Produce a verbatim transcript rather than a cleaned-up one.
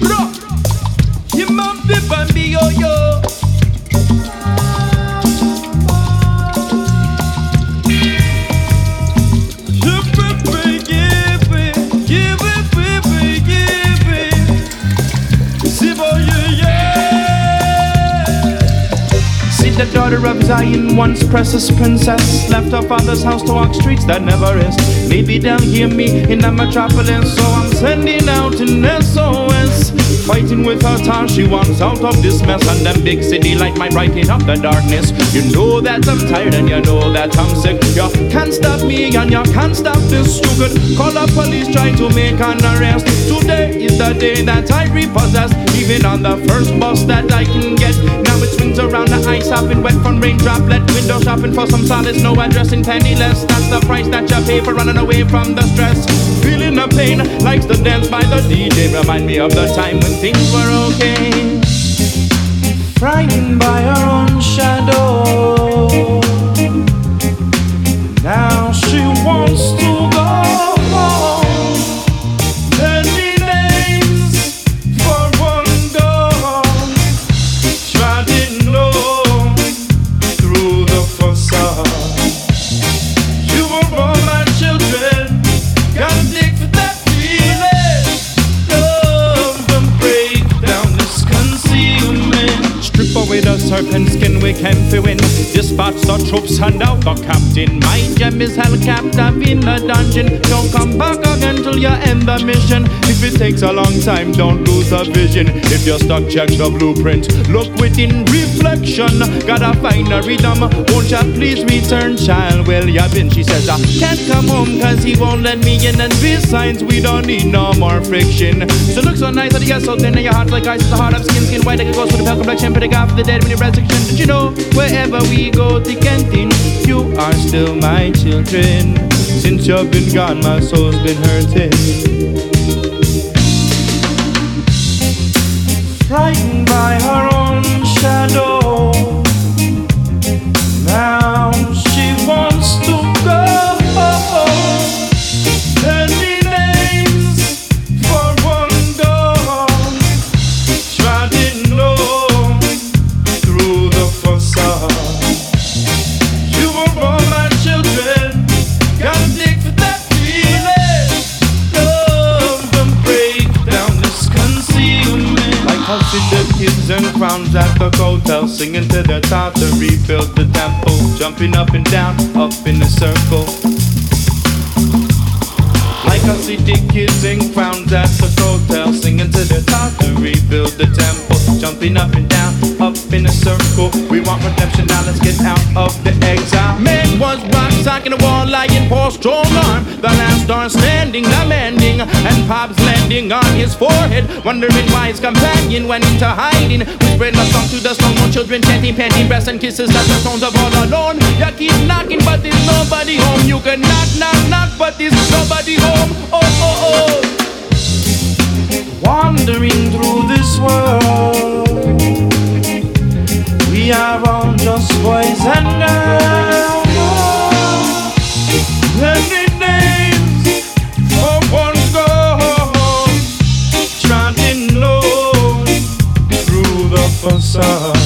Bro, you must be bambi yo yo. The daughter of Zion, once precious princess, left her father's house to walk streets that never rest. Maybe they'll hear me in the metropolis, so I'm sending out an S O S. Fighting with her tongue, she wants out of this mess, and them big city light might brighten up the darkness. You know that I'm tired and you know that I'm sick. You can't stop me and you can't stop this. You could call the police, try to make an arrest. Today is the day that I repossess, even on the first bus that I can get. Now it swings around the ice, hopping wet from raindrop. Let window shopping for some solace, no addressing penniless. That's the price that you pay for running away from the stress. Feeling the pain, likes to dance by the D J. Remind me of the time when things were okay. Frightened by her own shadow, now she wants to go home. Many names for one girl, trodden low through the facade. You were all my children, gotta dig for that feeling. Love and break down this concealment. Strip away the serpent skin, we can feel win. Dispatch the troops and out the captain. My gem is held captive in the dungeon. Don't come back again till you end the mission. If it takes a long time, don't lose the vision. If you're stuck, check the blueprint. Look within reflection. Gotta find a rhythm. Won't you please return, child? Well, you been. She says I can't come home cause he won't let me in. And besides, we don't need no more friction. So look so nice that you get so thin and your heart's like ice. It's a heart of skin, skin white like a ghost with a pale complexion. Put a guy for the dead when you're resurrection. Did you know wherever we go, thick and thin, you are still my children. Since you've been gone, my soul's been hurting. Frightened by her own shadow, now she wants to go. Many names for one girl, trodden low through the facade. You were all my children, gotta dig for that feeling. Love and break down this concealment. Like how see the kids and crowns at the hotel, singing to their top to rebuild the temple, jumping up and down, up in a circle. Like I see the kids in crowns at the hotel, singing to their top to rebuild the temple, jumping up and down, up in a circle. We want redemption, now let's get out of the exile. Man was rock, sock in the wall, lying poor strong arm. The last star standing, the landing, and Pop's landing on his forehead, wondering why his companion went into hiding. Whispering a song to the stone, no children chanting, panting, breasts and kisses. That's the tones of all alone. You keep knocking, but there's nobody home. You can knock, knock, knock, but there's nobody home. Oh, oh, oh. Wandering through this world, we are all just boys and girls. Many names for one girl, trodden low through the facade.